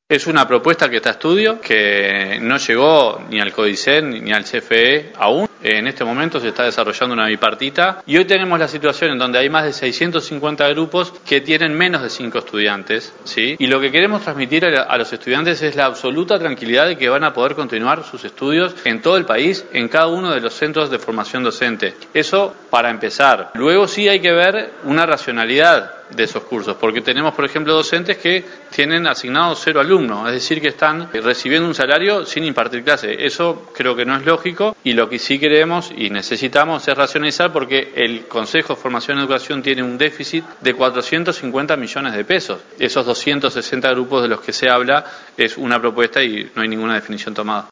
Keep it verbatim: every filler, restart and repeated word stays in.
Es una propuesta que está a estudio, que no llegó ni al CODICEN ni al C F E aún. En este momento se está desarrollando una bipartita y hoy tenemos la situación en donde hay más de seiscientos cincuenta grupos que tienen menos de cinco estudiantes, ¿sí? Y lo que queremos transmitir a los estudiantes es la absoluta tranquilidad de que van a poder continuar sus estudios en todo el país, en cada uno de los centros de formación docente. Eso para empezar. Luego sí hay que ver una racionalidad de esos cursos, porque tenemos, por ejemplo, docentes que tienen asignados cero alumnos, es decir, que están recibiendo un salario sin impartir clase. Eso creo que no es lógico y lo que sí queremos y necesitamos es racionalizar, porque el Consejo de Formación y Educación tiene un déficit de cuatrocientos cincuenta millones de pesos. Esos doscientos sesenta grupos de los que se habla es una propuesta y no hay ninguna definición tomada.